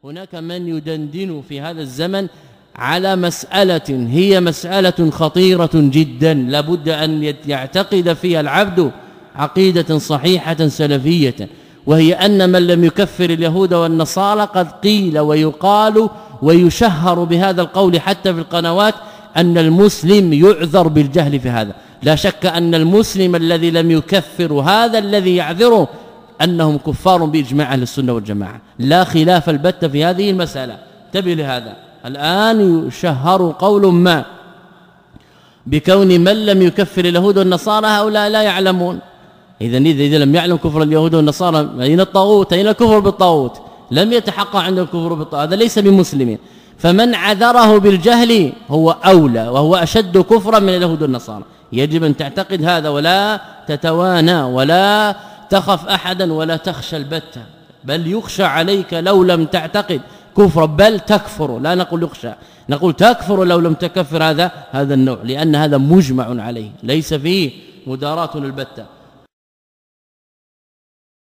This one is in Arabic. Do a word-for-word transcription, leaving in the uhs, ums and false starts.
هناك من يدندن في هذا الزمن على مسألة هي مسألة خطيرة جدا لابد أن يعتقد فيها العبد عقيدة صحيحة سلفية، وهي أن من لم يكفر اليهود والنصارى قد قيل ويقال ويشهر بهذا القول حتى في القنوات أن المسلم يعذر بالجهل في هذا. لا شك أن المسلم الذي لم يكفر هذا الذي يعذره أنهم كفار بإجماع أهل السنة والجماعة، لا خلاف البتة في هذه المسألة. انتبه لهذا. الآن يشهر قول ما بكون من لم يكفر اليهود والنصارى هؤلاء لا يعلمون. إذا إذا لم يعلم كفر اليهود والنصارى أين الطاغوت؟ أين الكفر بالطاغوت؟ لم يتحقق عنده الكفر بالطاغوت، هذا ليس بمسلم. فمن عذره بالجهل هو أولى وهو أشد كفرا من اليهود والنصارى. يجب أن تعتقد هذا ولا تتوانى ولا تخف أحدا ولا تخشى البتة، بل يخشى عليك لو لم تعتقد كفر، بل تكفر. لا نقول يخشى، نقول تكفر لو لم تكفر هذا هذا النوع، لأن هذا مجمع عليه ليس فيه مداراة البتة.